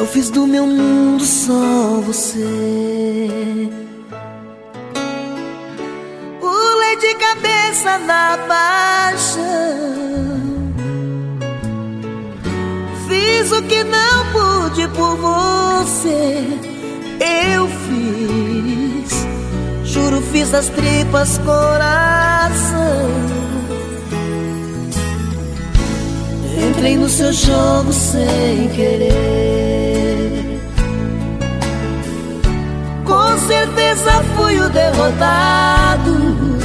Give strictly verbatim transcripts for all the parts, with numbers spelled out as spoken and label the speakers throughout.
Speaker 1: Eu fiz do meu mundo só você. Pulei de cabeça na baixa, fiz o que não pude por você. Eu fiz, juro, fiz das tripas coração. Entrei no seu jogo sem querer. Com certeza fui o derrotado.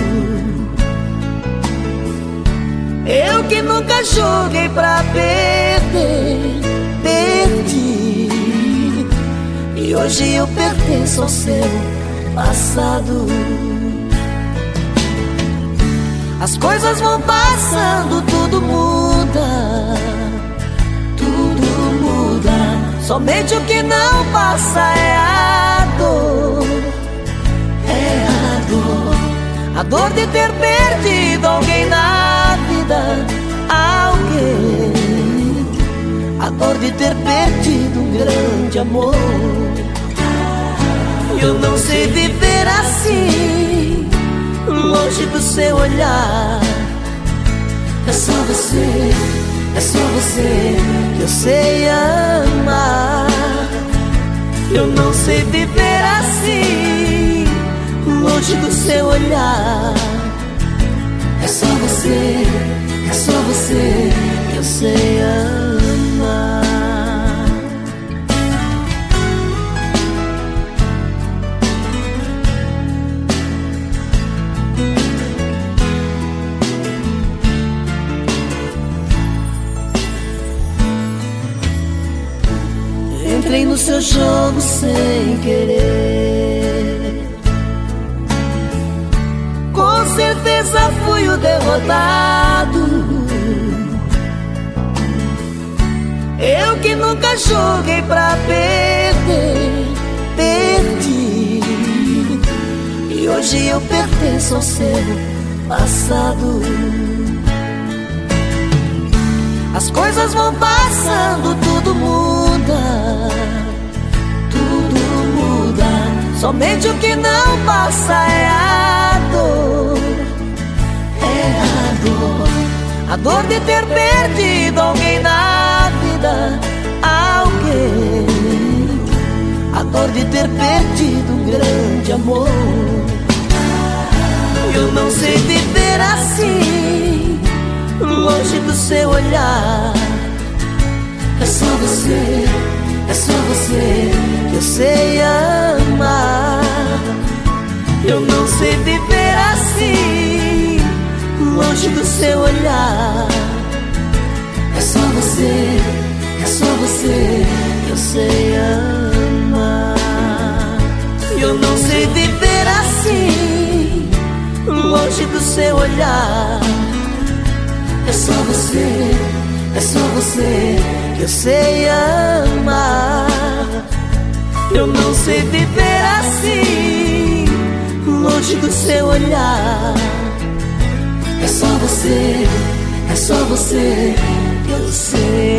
Speaker 1: Eu que nunca joguei pra perder, perdi. E hoje eu pertenço ao seu passado. As coisas vão passando, tudo muda, tudo muda. Somente o que não passa é a dor, é a dor. A dor de ter perdido alguém na vida, alguém. A dor de ter perdido um grande amor. Eu não sei viver assim, longe do seu olhar. É só você, é só você que eu sei amar. Eu não sei viver assim, longe do seu olhar. É só você, é só você que eu sei amar. Entrei no seu jogo sem querer. Com certeza fui o derrotado. Eu que nunca joguei pra perder, perdi. E hoje eu pertenço ao seu passado. As coisas vão passando, tudo muda, tudo muda. Somente o que não passa é a dor, é a dor. A dor de ter perdido alguém na vida, alguém. A dor de ter perdido um grande amor. Eu não sei viver assim, longe do seu olhar. É só você, é só você que eu sei amar. Eu não sei viver assim, longe do seu olhar. É só você, é só você que eu sei amar. Eu não sei viver assim, longe do seu olhar. É só você, é só você que eu sei amar. Eu não sei viver assim, longe do seu olhar. É só você, é só você que eu sei